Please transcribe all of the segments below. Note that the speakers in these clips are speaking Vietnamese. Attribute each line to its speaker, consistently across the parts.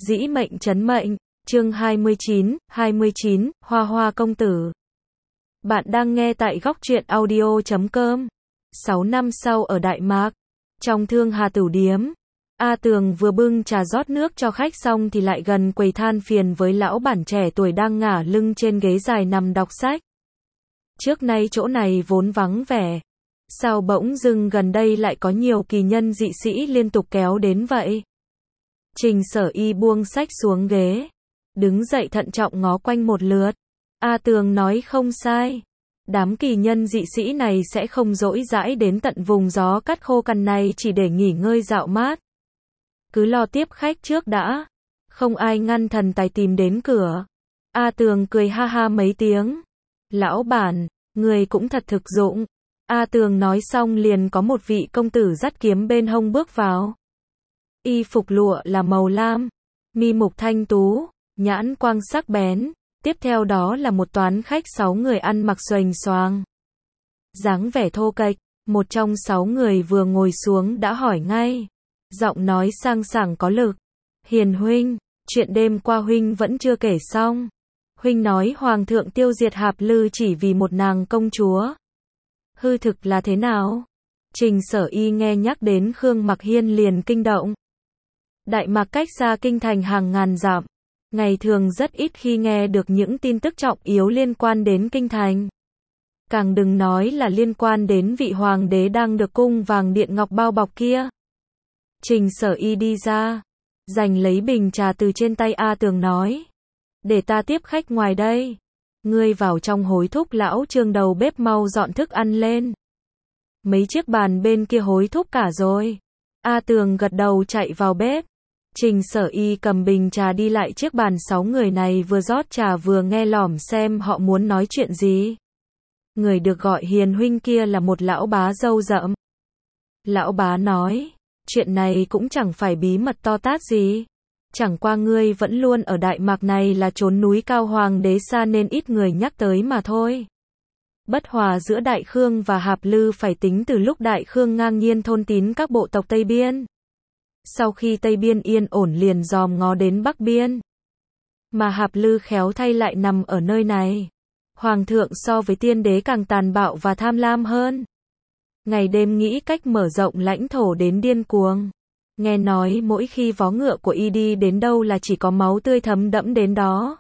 Speaker 1: Dĩ mệnh trấn mệnh, chương 29, Hoa Hoa công tử. Bạn đang nghe tại góc truyện audio.com. 6 năm sau ở Đại Mạc, trong Thương Hà Tửu Điếm, A Tường vừa bưng trà rót nước cho khách xong thì lại gần quầy than phiền với lão bản trẻ tuổi đang ngả lưng trên ghế dài nằm đọc sách. Trước nay chỗ này vốn vắng vẻ, sao bỗng dưng gần đây lại có nhiều kỳ nhân dị sĩ liên tục kéo đến vậy? Trình Sở Y buông sách xuống ghế, đứng dậy thận trọng ngó quanh một lượt. A Tường nói không sai, đám kỳ nhân dị sĩ này sẽ không dỗi dãi đến tận vùng gió cắt khô cằn này chỉ để nghỉ ngơi dạo mát. Cứ lo tiếp khách trước đã, không ai ngăn thần tài tìm đến cửa. A Tường cười ha ha mấy tiếng. Lão bản, người cũng thật thực dụng. A Tường nói xong liền có một vị công tử dắt kiếm bên hông bước vào. Y phục lụa là màu lam, mi mục thanh tú, nhãn quang sắc bén, tiếp theo đó là một toán khách 6 người ăn mặc xoành xoàng. Dáng vẻ thô kệch, một trong 6 người vừa ngồi xuống đã hỏi ngay, giọng nói sang sảng có lực. Hiền huynh, chuyện đêm qua huynh vẫn chưa kể xong. Huynh nói hoàng thượng tiêu diệt Hạp Lư chỉ vì một nàng công chúa. Hư thực là thế nào? Trình Sở Y nghe nhắc đến Khương Mặc Hiên liền kinh động. Đại Mạc cách xa kinh thành hàng ngàn dặm, ngày thường rất ít khi nghe được những tin tức trọng yếu liên quan đến kinh thành. Càng đừng nói là liên quan đến vị hoàng đế đang được cung vàng điện ngọc bao bọc kia. Trình Sở Y đi ra, giành lấy bình trà từ trên tay A Tường nói, để ta tiếp khách ngoài đây. Ngươi vào trong hối thúc lão Trương đầu bếp mau dọn thức ăn lên. Mấy chiếc bàn bên kia hối thúc cả rồi. A Tường gật đầu chạy vào bếp. Trình Sở Y cầm bình trà đi lại chiếc bàn 6 người này vừa rót trà vừa nghe lỏm xem họ muốn nói chuyện gì. Người được gọi Hiền huynh kia là một lão bá râu rậm. Lão bá nói, chuyện này cũng chẳng phải bí mật to tát gì. Chẳng qua ngươi vẫn luôn ở Đại Mạc này là chốn núi cao hoàng đế xa nên ít người nhắc tới mà thôi. Bất hòa giữa Đại Khương và Hạp Lư phải tính từ lúc Đại Khương ngang nhiên thôn tín các bộ tộc Tây Biên. Sau khi Tây Biên yên ổn liền dòm ngó đến Bắc Biên. Mà Hạp Lư khéo thay lại nằm ở nơi này. Hoàng thượng so với tiên đế càng tàn bạo và tham lam hơn. Ngày đêm nghĩ cách mở rộng lãnh thổ đến điên cuồng. Nghe nói mỗi khi vó ngựa của y đi đến đâu là chỉ có máu tươi thấm đẫm đến đó.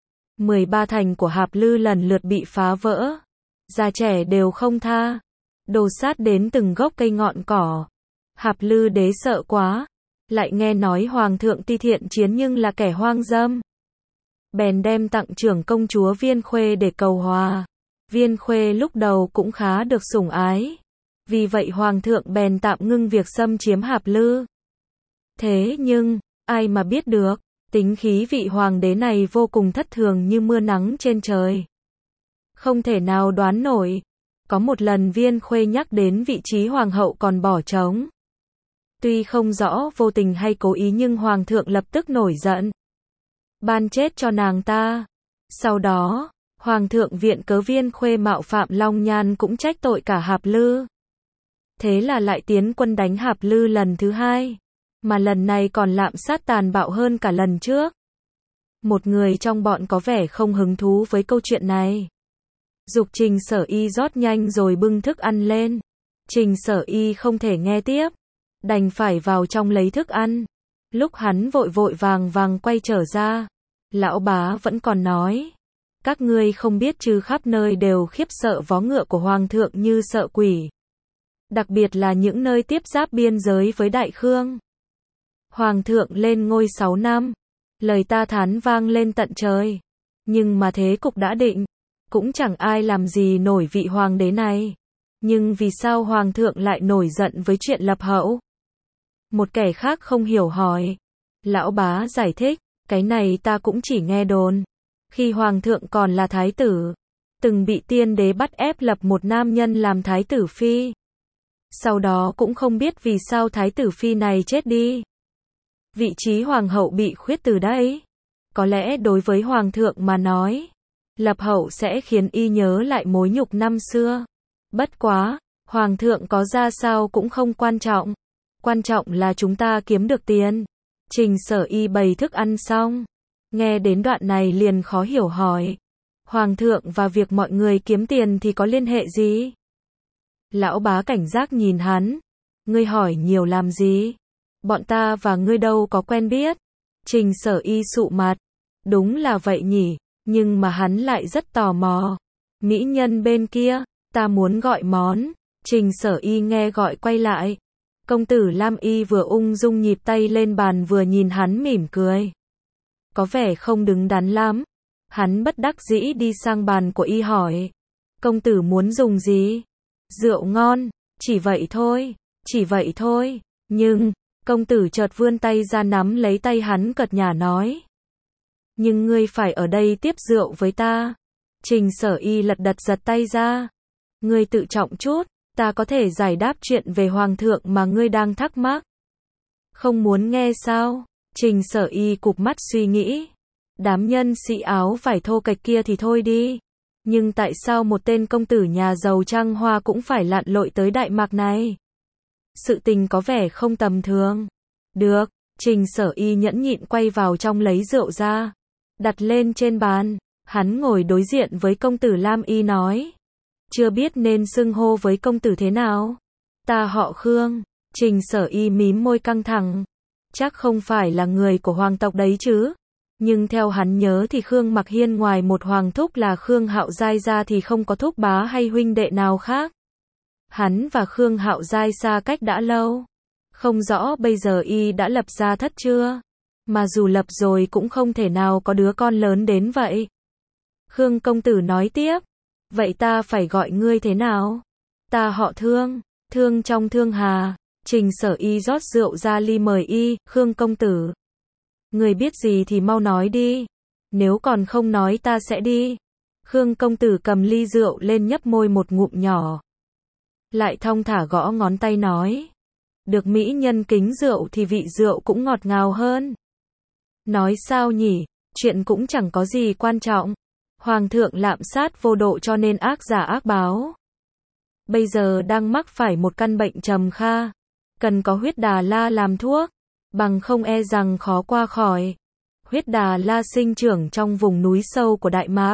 Speaker 1: 13 thành của Hạp Lư lần lượt bị phá vỡ. Già trẻ đều không tha. Đồ sát đến từng gốc cây ngọn cỏ. Hạp Lư đế sợ quá. Lại nghe nói hoàng thượng ti thiện chiến nhưng là kẻ hoang dâm. Bèn đem tặng trưởng công chúa Viên Khuê để cầu hòa. Viên Khuê lúc đầu cũng khá được sủng ái. Vì vậy hoàng thượng bèn tạm ngưng việc xâm chiếm Hạp Lư. Thế nhưng, ai mà biết được, tính khí vị hoàng đế này vô cùng thất thường như mưa nắng trên trời. Không thể nào đoán nổi. Có một lần Viên Khuê nhắc đến vị trí hoàng hậu còn bỏ trống. Tuy không rõ vô tình hay cố ý nhưng hoàng thượng lập tức nổi giận. Ban chết cho nàng ta. Sau đó, hoàng thượng viện cớ Viên Khuê mạo phạm Long Nhan cũng trách tội cả Hạp Lư. Thế là lại tiến quân đánh Hạp Lư lần thứ hai. Mà lần này còn lạm sát tàn bạo hơn cả lần trước. Một người trong bọn có vẻ không hứng thú với câu chuyện này. Giục Trình Sở Y rót nhanh rồi bưng thức ăn lên. Trình Sở Y không thể nghe tiếp. Đành phải vào trong lấy thức ăn. Lúc hắn vội vội vàng quay trở ra. Lão bá vẫn còn nói. Các ngươi không biết chứ khắp nơi đều khiếp sợ vó ngựa của hoàng thượng như sợ quỷ. Đặc biệt là những nơi tiếp giáp biên giới với Đại Khương. Hoàng thượng lên ngôi 6 năm. Lời ta thán vang lên tận trời. Nhưng mà thế cục đã định. Cũng chẳng ai làm gì nổi vị hoàng đế này. Nhưng vì sao hoàng thượng lại nổi giận với chuyện lập hậu? Một kẻ khác không hiểu hỏi. Lão bá giải thích, cái này ta cũng chỉ nghe đồn. Khi hoàng thượng còn là thái tử, từng bị tiên đế bắt ép lập một nam nhân làm thái tử phi. Sau đó cũng không biết vì sao thái tử phi này chết đi. Vị trí hoàng hậu bị khuyết từ đấy. Có lẽ đối với hoàng thượng mà nói, lập hậu sẽ khiến y nhớ lại mối nhục năm xưa. Bất quá, hoàng thượng có ra sao cũng không quan trọng. Quan trọng là chúng ta kiếm được tiền. Trình Sở Y bày thức ăn xong. Nghe đến đoạn này liền khó hiểu hỏi. Hoàng thượng và việc mọi người kiếm tiền thì có liên hệ gì? Lão bá cảnh giác nhìn hắn. Ngươi hỏi nhiều làm gì? Bọn ta và ngươi đâu có quen biết. Trình Sở Y sụ mặt. Đúng là vậy nhỉ, nhưng mà hắn lại rất tò mò. Mỹ nhân bên kia, ta muốn gọi món. Trình Sở Y nghe gọi quay lại. Công tử Lam Y vừa ung dung nhịp tay lên bàn vừa nhìn hắn mỉm cười. Có vẻ không đứng đắn lắm. Hắn bất đắc dĩ đi sang bàn của Y hỏi. Công tử muốn dùng gì? Rượu ngon, chỉ vậy thôi, chỉ vậy thôi. Nhưng, công tử chợt vươn tay ra nắm lấy tay hắn cợt nhả nói. Nhưng ngươi phải ở đây tiếp rượu với ta. Trình Sở Y lật đật giật tay ra. Ngươi tự trọng chút, ta có thể giải đáp chuyện về Hoàng thượng mà ngươi đang thắc mắc. Không muốn nghe sao? Trình Sở Y cụp mắt suy nghĩ. Đám nhân sĩ áo vải thô kệch kia thì thôi đi. Nhưng tại sao một tên công tử nhà giàu trăng hoa cũng phải lặn lội tới Đại Mạc này? Sự tình có vẻ không tầm thường. Được, Trình Sở Y nhẫn nhịn quay vào trong lấy rượu ra. Đặt lên trên bàn. Hắn ngồi đối diện với công tử Lam Y nói. Chưa biết nên xưng hô với công tử thế nào? Ta họ Khương. Trình Sở Y mím môi căng thẳng. Chắc không phải là người của hoàng tộc đấy chứ? Nhưng theo hắn nhớ thì Khương Mặc Hiên ngoài một hoàng thúc là Khương Hạo Giai ra thì không có thúc bá hay huynh đệ nào khác. Hắn và Khương Hạo Giai xa cách đã lâu. Không rõ bây giờ Y đã lập gia thất chưa? Mà dù lập rồi cũng không thể nào có đứa con lớn đến vậy. Khương công tử nói tiếp. Vậy ta phải gọi ngươi thế nào? Ta họ Thương, Thương trong Thương Hà. Trình Sở Y rót rượu ra ly mời Y. Khương công tử. Ngươi biết gì thì mau nói đi. Nếu còn không nói ta sẽ đi. Khương công tử cầm ly rượu lên nhấp môi một ngụm nhỏ. Lại thong thả gõ ngón tay nói. Được mỹ nhân kính rượu thì vị rượu cũng ngọt ngào hơn. Nói sao nhỉ, chuyện cũng chẳng có gì quan trọng. Hoàng thượng lạm sát vô độ cho nên ác giả ác báo. Bây giờ đang mắc phải một căn bệnh trầm kha. Cần có huyết đà la làm thuốc. Bằng không e rằng khó qua khỏi. Huyết đà la sinh trưởng trong vùng núi sâu của Đại Mạc.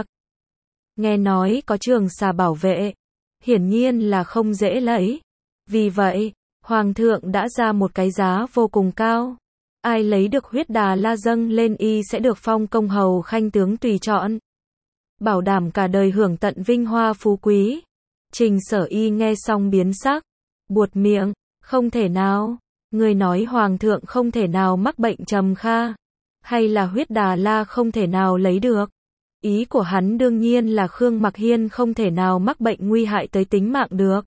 Speaker 1: Nghe nói có trường xà bảo vệ. Hiển nhiên là không dễ lấy. Vì vậy, Hoàng thượng đã ra một cái giá vô cùng cao. Ai lấy được huyết đà la dâng lên Y sẽ được phong công hầu khanh tướng tùy chọn. Bảo đảm cả đời hưởng tận vinh hoa phú quý. Trình Sở Y nghe xong biến sắc. Buột miệng, không thể nào. Người nói Hoàng thượng không thể nào mắc bệnh trầm kha. Hay là huyết đà la không thể nào lấy được. Ý của hắn đương nhiên là Khương Mặc Hiên không thể nào mắc bệnh nguy hại tới tính mạng được.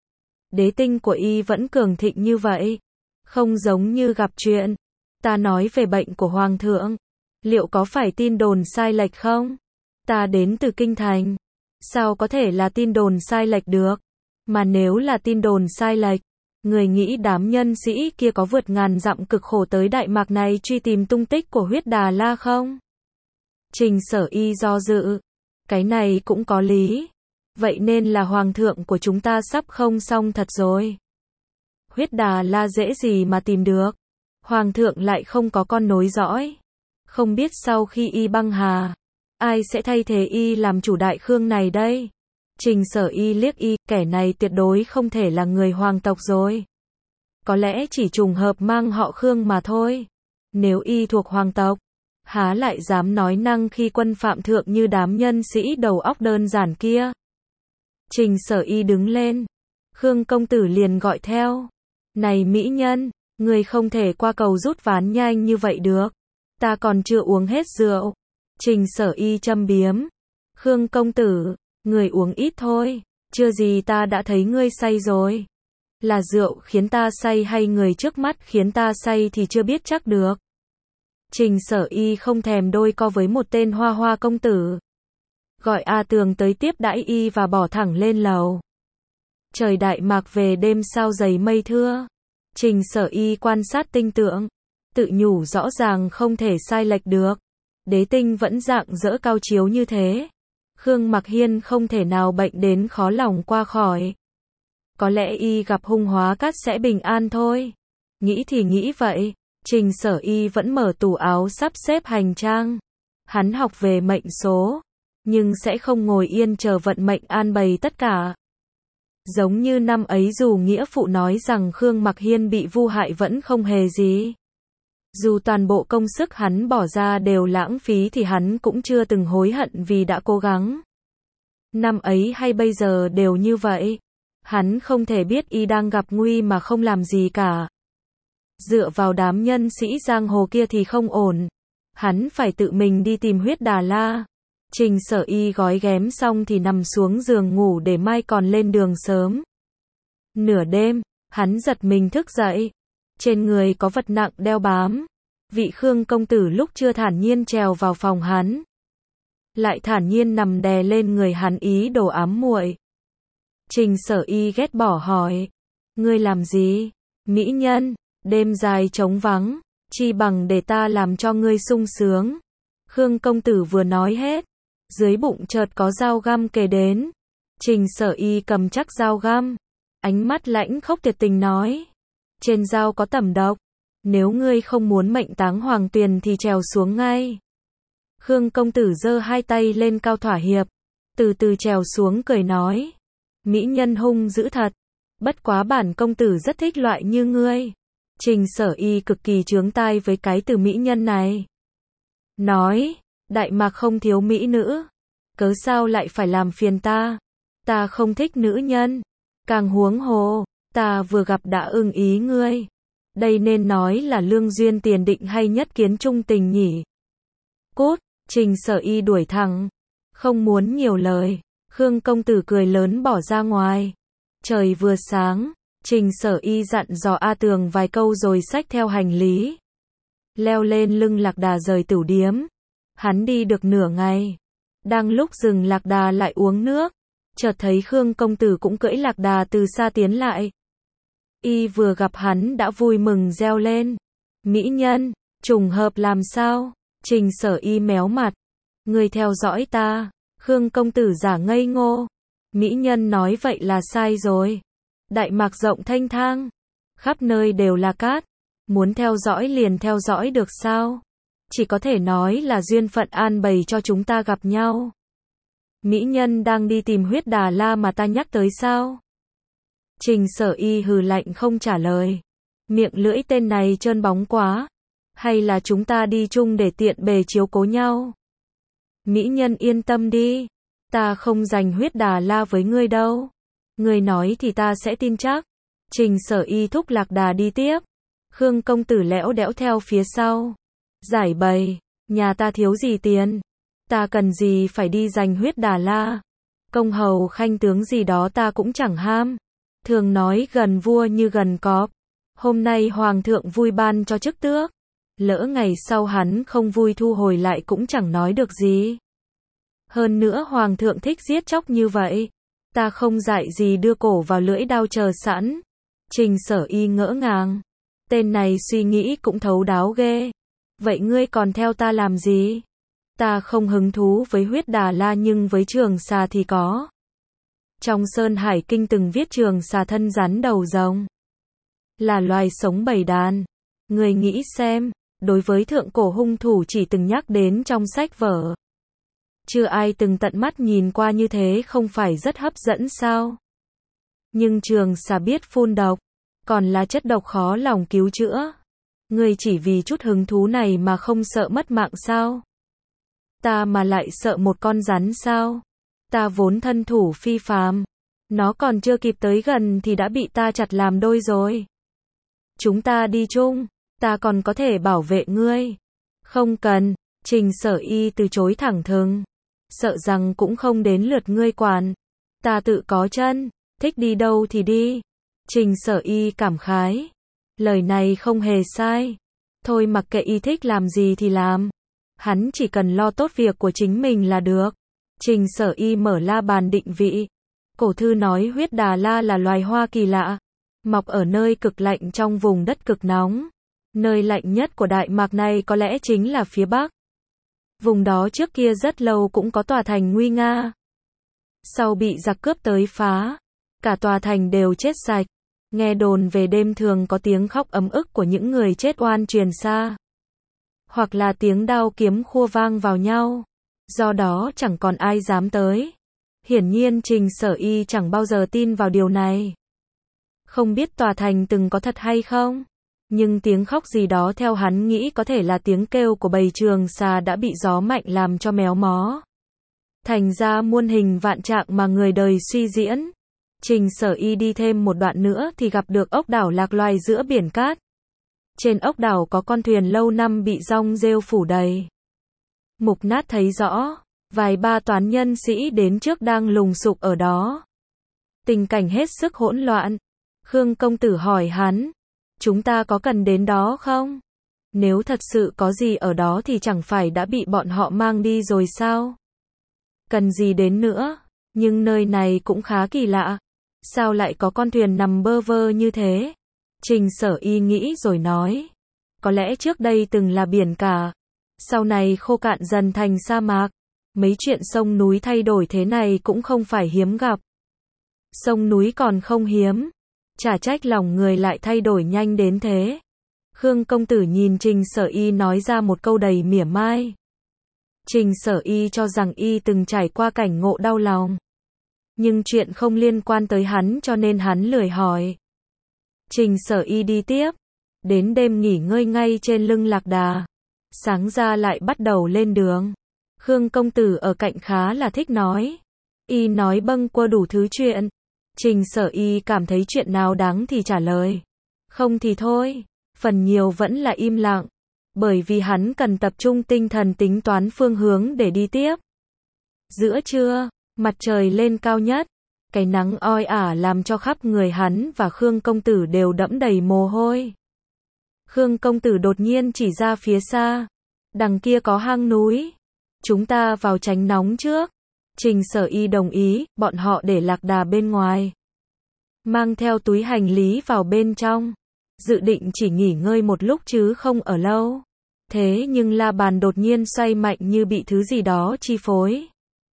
Speaker 1: Đế tinh của Y vẫn cường thịnh như vậy. Không giống như gặp chuyện. Ta nói về bệnh của Hoàng thượng. Liệu có phải tin đồn sai lệch không? Ta đến từ Kinh Thành. Sao có thể là tin đồn sai lệch được? Mà nếu là tin đồn sai lệch, người nghĩ đám nhân sĩ kia có vượt ngàn dặm cực khổ tới Đại Mạc này truy tìm tung tích của huyết đà la không? Trình Sở Y do dự. Cái này cũng có lý. Vậy nên là Hoàng thượng của chúng ta sắp không xong thật rồi. Huyết đà la dễ gì mà tìm được. Hoàng thượng lại không có con nối dõi. Không biết sau khi Y băng hà, ai sẽ thay thế Y làm chủ Đại Khương này đây? Trình Sở Y liếc Y, kẻ này tuyệt đối không thể là người hoàng tộc rồi. Có lẽ chỉ trùng hợp mang họ Khương mà thôi. Nếu Y thuộc hoàng tộc, há lại dám nói năng khi quân phạm thượng như đám nhân sĩ đầu óc đơn giản kia. Trình Sở Y đứng lên. Khương công tử liền gọi theo. Này mỹ nhân, người không thể qua cầu rút ván nhanh như vậy được. Ta còn chưa uống hết rượu. Trình Sở Y châm biếm. Khương công tử, người uống ít thôi. Chưa gì ta đã thấy ngươi say rồi. Là rượu khiến ta say hay người trước mắt khiến ta say thì chưa biết chắc được. Trình Sở Y không thèm đôi co với một tên hoa hoa công tử. Gọi A Tường tới tiếp đãi Y và bỏ thẳng lên lầu. Trời Đại Mạc về đêm sao dày mây thưa. Trình Sở Y quan sát tinh tượng. Tự nhủ rõ ràng không thể sai lệch được. Đế tinh vẫn rạng rỡ cao chiếu như thế. Khương Mặc Hiên không thể nào bệnh đến khó lòng qua khỏi. Có lẽ Y gặp hung hóa cát sẽ bình an thôi. Nghĩ thì nghĩ vậy. Trình Sở Y vẫn mở tủ áo sắp xếp hành trang. Hắn học về mệnh số, nhưng sẽ không ngồi yên chờ vận mệnh an bày tất cả. Giống như năm ấy dù nghĩa phụ nói rằng Khương Mặc Hiên bị vu hại vẫn không hề gì. Dù toàn bộ công sức hắn bỏ ra đều lãng phí thì hắn cũng chưa từng hối hận vì đã cố gắng. Năm ấy hay bây giờ đều như vậy. Hắn không thể biết y đang gặp nguy mà không làm gì cả. Dựa vào đám nhân sĩ giang hồ kia thì không ổn. Hắn phải tự mình đi tìm Huyết Đà La. Trình Sở Y gói ghém xong thì nằm xuống giường ngủ để mai còn lên đường sớm. Nửa đêm, hắn giật mình thức dậy. Trên người có vật nặng đeo bám. Vị Khương công tử lúc chưa thản nhiên trèo vào phòng hắn, lại thản nhiên nằm đè lên người hắn ý đồ ám muội. Trình Sở Y ghét bỏ hỏi, ngươi làm gì? Mỹ nhân, đêm dài trống vắng, chi bằng để ta làm cho ngươi sung sướng. Khương công tử vừa nói hết, dưới bụng chợt có dao găm kề đến. Trình Sở Y cầm chắc dao găm, ánh mắt lãnh khốc tuyệt tình nói, trên dao có tẩm độc, nếu ngươi không muốn mệnh táng hoàng tuyền thì trèo xuống ngay. Khương công tử giơ hai tay lên cao thỏa hiệp, từ từ trèo xuống cười nói, mỹ nhân hung dữ thật, bất quá bản công tử rất thích loại như ngươi. Trình Sở Y cực kỳ chướng tai với cái từ mỹ nhân này. Nói, Đại Mạc không thiếu mỹ nữ, cớ sao lại phải làm phiền ta? Ta không thích nữ nhân, càng huống hồ, ta vừa gặp đã ưng ý ngươi. Đây nên nói là lương duyên tiền định hay nhất kiến trung tình nhỉ? Cút, Trình Sở Y đuổi thẳng, không muốn nhiều lời. Khương công tử cười lớn bỏ ra ngoài. Trời vừa sáng, Trình Sở Y dặn dò A Tường vài câu rồi xách theo hành lý, leo lên lưng lạc đà rời tửu điếm. Hắn đi được nửa ngày, đang lúc dừng lạc đà lại uống nước, chợt thấy Khương công tử cũng cưỡi lạc đà từ xa tiến lại. Y vừa gặp hắn đã vui mừng reo lên, mỹ nhân, trùng hợp làm sao? Trình Sở Y méo mặt, ngươi theo dõi ta. Khương công tử giả ngây ngô, mỹ nhân nói vậy là sai rồi. Đại Mạc rộng thênh thang, khắp nơi đều là cát, muốn theo dõi liền theo dõi được sao? Chỉ có thể nói là duyên phận an bày cho chúng ta gặp nhau. Mỹ nhân đang đi tìm Huyết Đà La mà ta nhắc tới sao? Trình Sở Y hừ lạnh không trả lời. Miệng lưỡi tên này trơn bóng quá. Hay là chúng ta đi chung để tiện bề chiếu cố nhau? Mỹ nhân yên tâm đi, ta không giành Huyết Đà La với ngươi đâu. Ngươi nói thì ta sẽ tin chắc. Trình Sở Y thúc lạc đà đi tiếp. Khương công tử lẽo đẽo theo phía sau. Giải bày, nhà ta thiếu gì tiền, ta cần gì phải đi giành Huyết Đà La. Công hầu khanh tướng gì đó ta cũng chẳng ham. Thường nói gần vua như gần cọp. Hôm nay hoàng thượng vui ban cho chức tước, lỡ ngày sau hắn không vui thu hồi lại cũng chẳng nói được gì. Hơn nữa hoàng thượng thích giết chóc như vậy, ta không dại gì đưa cổ vào lưỡi đao chờ sẵn. Trình Sở Y ngỡ ngàng, tên này suy nghĩ cũng thấu đáo ghê. Vậy ngươi còn theo ta làm gì? Ta không hứng thú với Huyết Đà La nhưng với Trường Xà thì có. Trong Sơn Hải Kinh từng viết Trường Xà thân rắn đầu rồng, là loài sống bầy đàn. Ngươi nghĩ xem, đối với thượng cổ hung thủ chỉ từng nhắc đến trong sách vở, chưa ai từng tận mắt nhìn qua, như thế không phải rất hấp dẫn sao? Nhưng Trường Xà biết phun độc, còn là chất độc khó lòng cứu chữa. Ngươi chỉ vì chút hứng thú này mà không sợ mất mạng sao? Ta mà lại sợ một con rắn sao? Ta vốn thân thủ phi phàm, nó còn chưa kịp tới gần thì đã bị ta chặt làm đôi rồi. Chúng ta đi chung, ta còn có thể bảo vệ ngươi. Không cần, Trình Sở Y từ chối thẳng thừng. Sợ rằng cũng không đến lượt ngươi quản. Ta tự có chân, thích đi đâu thì đi. Trình Sở Y cảm khái. Lời này không hề sai. Thôi mặc kệ y thích làm gì thì làm. Hắn chỉ cần lo tốt việc của chính mình là được. Trình Sở Y mở la bàn định vị. Cổ thư nói Huyết Đà La là loài hoa kỳ lạ, mọc ở nơi cực lạnh trong vùng đất cực nóng. Nơi lạnh nhất của Đại Mạc này có lẽ chính là phía Bắc. Vùng đó trước kia rất lâu cũng có tòa thành nguy nga. Sau bị giặc cướp tới phá, cả tòa thành đều chết sạch. Nghe đồn về đêm thường có tiếng khóc ấm ức của những người chết oan truyền xa. Hoặc là tiếng đao kiếm khua vang vào nhau. Do đó chẳng còn ai dám tới. Hiển nhiên Trình Sở Y chẳng bao giờ tin vào điều này. Không biết tòa thành từng có thật hay không? Nhưng tiếng khóc gì đó theo hắn nghĩ có thể là tiếng kêu của bầy trường xà đã bị gió mạnh làm cho méo mó. Thành ra muôn hình vạn trạng mà người đời suy diễn. Trình Sở Y đi thêm một đoạn nữa thì gặp được ốc đảo lạc loài giữa biển cát. Trên ốc đảo có con thuyền lâu năm bị rong rêu phủ đầy. Mục Nát thấy rõ, vài ba toán nhân sĩ đến trước đang lùng sục ở đó. Tình cảnh hết sức hỗn loạn. Khương công tử hỏi hắn, chúng ta có cần đến đó không? Nếu thật sự có gì ở đó thì chẳng phải đã bị bọn họ mang đi rồi sao? Cần gì đến nữa? Nhưng nơi này cũng khá kỳ lạ. Sao lại có con thuyền nằm bơ vơ như thế? Trình Sở Y nghĩ rồi nói. Có lẽ trước đây từng là biển cả. Sau này khô cạn dần thành sa mạc. Mấy chuyện sông núi thay đổi thế này cũng không phải hiếm gặp. Sông núi còn không hiếm. Chả trách lòng người lại thay đổi nhanh đến thế. Khương công tử nhìn Trình Sở Y nói ra một câu đầy mỉa mai. Trình Sở Y cho rằng y từng trải qua cảnh ngộ đau lòng. Nhưng chuyện không liên quan tới hắn cho nên hắn lười hỏi. Trình Sở Y đi tiếp. Đến đêm nghỉ ngơi ngay trên lưng lạc đà. Sáng ra lại bắt đầu lên đường. Khương công tử ở cạnh khá là thích nói. Y nói bâng quơ đủ thứ chuyện. Trình Sở Y cảm thấy chuyện nào đáng thì trả lời. Không thì thôi. Phần nhiều vẫn là im lặng. Bởi vì hắn cần tập trung tinh thần tính toán phương hướng để đi tiếp. Giữa trưa, mặt trời lên cao nhất. Cái nắng oi ả làm cho khắp người hắn và Khương công tử đều đẫm đầy mồ hôi. Khương công tử đột nhiên chỉ ra phía xa. Đằng kia có hang núi. Chúng ta vào tránh nóng trước. Trình Sở Y đồng ý, bọn họ để lạc đà bên ngoài. Mang theo túi hành lý vào bên trong. Dự định chỉ nghỉ ngơi một lúc chứ không ở lâu. Thế nhưng la bàn đột nhiên xoay mạnh như bị thứ gì đó chi phối.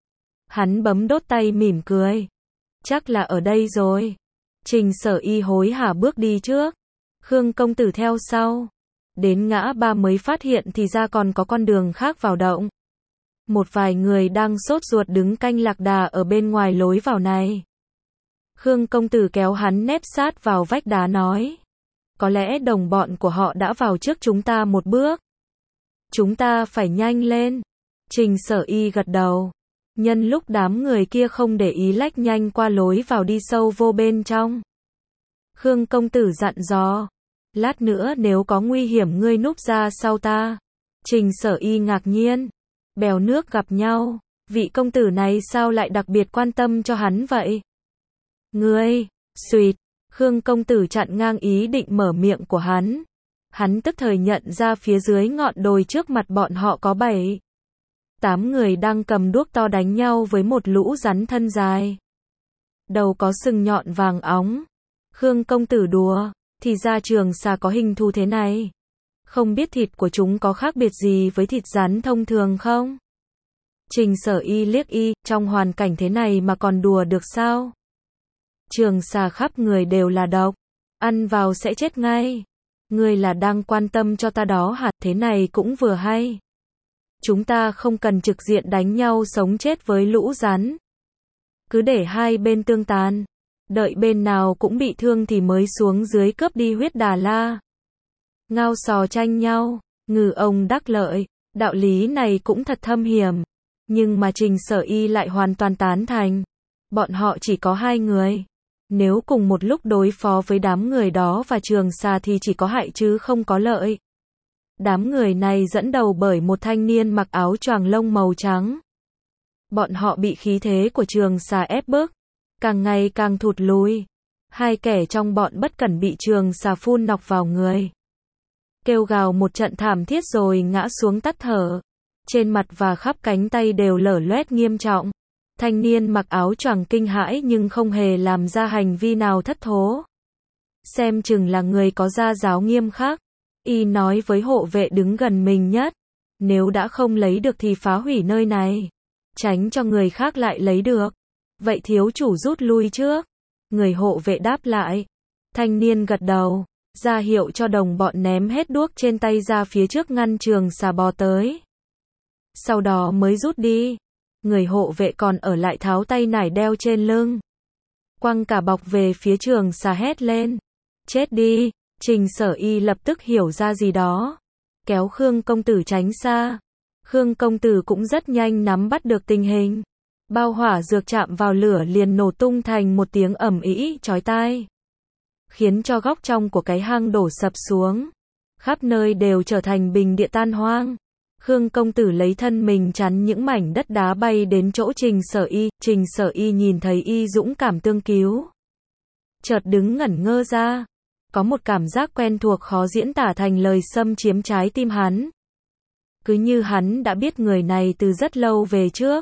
Speaker 1: Hắn bấm đốt tay mỉm cười. Chắc là ở đây rồi. Trình Sở Y hối hả bước đi trước. Khương công tử theo sau. Đến ngã ba mới phát hiện thì ra còn có con đường khác vào động. Một vài người đang sốt ruột đứng canh lạc đà ở bên ngoài lối vào này. Khương công tử kéo hắn nép sát vào vách đá nói. Có lẽ đồng bọn của họ đã vào trước chúng ta một bước. Chúng ta phải nhanh lên. Trình Sở Y gật đầu. Nhân lúc đám người kia không để ý lách nhanh qua lối vào đi sâu vô bên trong. Khương công tử dặn dò. Lát nữa nếu có nguy hiểm ngươi núp ra sau ta. Trình Sở Y ngạc nhiên. Bèo nước gặp nhau. Vị công tử này sao lại đặc biệt quan tâm cho hắn vậy? Ngươi, suýt. Khương công tử chặn ngang ý định mở miệng của hắn. Hắn tức thời nhận ra phía dưới ngọn đồi trước mặt bọn họ có 7-8 người đang cầm đuốc to đánh nhau với một lũ rắn thân dài. Đầu có sừng nhọn vàng óng. Khương công tử đùa, thì ra trường xà có hình thù thế này. Không biết thịt của chúng có khác biệt gì với thịt rắn thông thường không? Trình Sở Y liếc y, trong hoàn cảnh thế này mà còn đùa được sao? Trường xà khắp người đều là độc. Ăn vào sẽ chết ngay. Ngươi là đang quan tâm cho ta đó hả? Thế này cũng vừa hay. Chúng ta không cần trực diện đánh nhau sống chết với lũ rắn. Cứ để hai bên tương tàn. Đợi bên nào cũng bị thương thì mới xuống dưới cướp đi huyết Đà La. Ngao sò tranh nhau, ngư ông đắc lợi. Đạo lý này cũng thật thâm hiểm. Nhưng mà Trình Sở Y lại hoàn toàn tán thành. Bọn họ chỉ có 2 người. Nếu cùng một lúc đối phó với đám người đó và trường xà thì chỉ có hại chứ không có lợi. Đám người này dẫn đầu bởi một thanh niên mặc áo choàng lông màu trắng. Bọn họ bị khí thế của trường xà ép bức. Càng ngày càng thụt lùi. 2 kẻ trong bọn bất cẩn bị trường xà phun nọc vào người. Kêu gào một trận thảm thiết rồi ngã xuống tắt thở. Trên mặt và khắp cánh tay đều lở loét nghiêm trọng. Thanh niên mặc áo choàng kinh hãi nhưng không hề làm ra hành vi nào thất thố. Xem chừng là người có gia giáo nghiêm khắc. Y nói với hộ vệ đứng gần mình nhất. Nếu đã không lấy được thì phá hủy nơi này. Tránh cho người khác lại lấy được. Vậy thiếu chủ rút lui trước. Người hộ vệ đáp lại. Thanh niên gật đầu, ra hiệu cho đồng bọn ném hết đuốc trên tay ra phía trước ngăn Trường Xà bò tới. Sau đó mới rút đi. Người hộ vệ còn ở lại tháo tay nải đeo trên lưng. Quăng cả bọc về phía Trường Xà hét lên. Chết đi, Trình Sở Y lập tức hiểu ra gì đó. Kéo Khương công tử tránh xa. Khương công tử cũng rất nhanh nắm bắt được tình hình. Bao hỏa dược chạm vào lửa liền nổ tung thành một tiếng ầm ĩ chói tai. Khiến cho góc trong của cái hang đổ sập xuống. Khắp nơi đều trở thành bình địa tan hoang. Khương công tử lấy thân mình chắn những mảnh đất đá bay đến chỗ Trình Sở Y. Trình Sở Y nhìn thấy y dũng cảm tương cứu. Chợt đứng ngẩn ngơ ra. Có một cảm giác quen thuộc khó diễn tả thành lời xâm chiếm trái tim hắn. Cứ như hắn đã biết người này từ rất lâu về trước.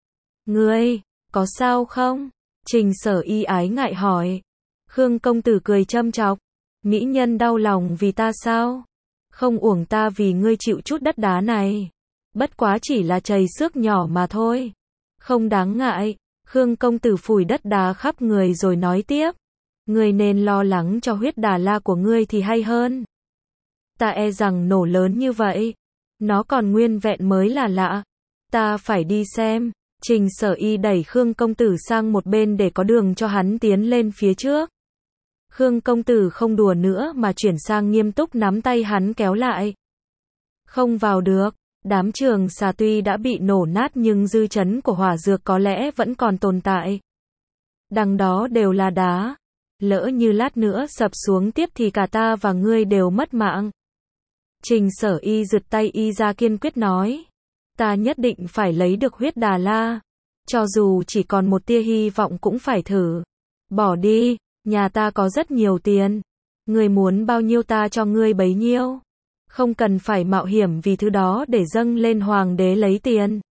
Speaker 1: Ngươi, có sao không? Trình Sở Y ái ngại hỏi. Khương công tử cười châm chọc. Mỹ nhân đau lòng vì ta sao? Không uổng ta vì ngươi chịu chút đất đá này. Bất quá chỉ là chày xước nhỏ mà thôi. Không đáng ngại. Khương công tử phủi đất đá khắp người rồi nói tiếp. Ngươi nên lo lắng cho huyết đà la của ngươi thì hay hơn. Ta e rằng nổ lớn như vậy. Nó còn nguyên vẹn mới là lạ. Ta phải đi xem. Trình Sở Y đẩy Khương công tử sang một bên để có đường cho hắn tiến lên phía trước. Khương công tử không đùa nữa mà chuyển sang nghiêm túc nắm tay hắn kéo lại. Không vào được. Đám Trường Xà tuy đã bị nổ nát nhưng dư chấn của hỏa dược có lẽ vẫn còn tồn tại. Đằng đó đều là đá. Lỡ như lát nữa sập xuống tiếp thì cả ta và ngươi đều mất mạng. Trình Sở Y giật tay y ra kiên quyết nói. Ta nhất định phải lấy được huyết đà la. Cho dù chỉ còn một tia hy vọng cũng phải thử. Bỏ đi, nhà ta có rất nhiều tiền. Ngươi muốn bao nhiêu ta cho ngươi bấy nhiêu. Không cần phải mạo hiểm vì thứ đó để dâng lên hoàng đế lấy tiền.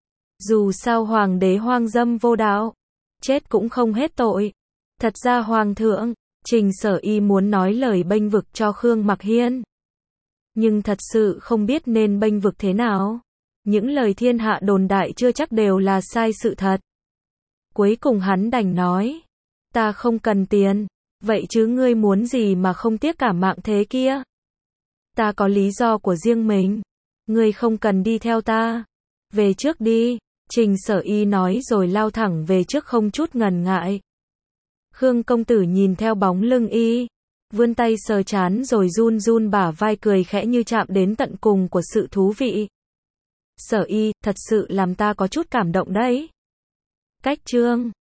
Speaker 1: Dù sao hoàng đế hoang dâm vô đạo. Chết cũng không hết tội. Thật ra hoàng thượng, Trình Sở Y muốn nói lời bênh vực cho Khương Mặc Hiên. Nhưng thật sự không biết nên bênh vực thế nào. Những lời thiên hạ đồn đại chưa chắc đều là sai sự thật. Cuối cùng hắn đành nói. Ta không cần tiền. Vậy chứ ngươi muốn gì mà không tiếc cả mạng thế kia? Ta có lý do của riêng mình. Ngươi không cần đi theo ta. Về trước đi. Trình Sở Y nói rồi lao thẳng về trước không chút ngần ngại. Khương công tử nhìn theo bóng lưng y. Vươn tay sờ trán rồi run run bả vai cười khẽ như chạm đến tận cùng của sự thú vị. Sở Y, thật sự làm ta có chút cảm động đấy. Cách chương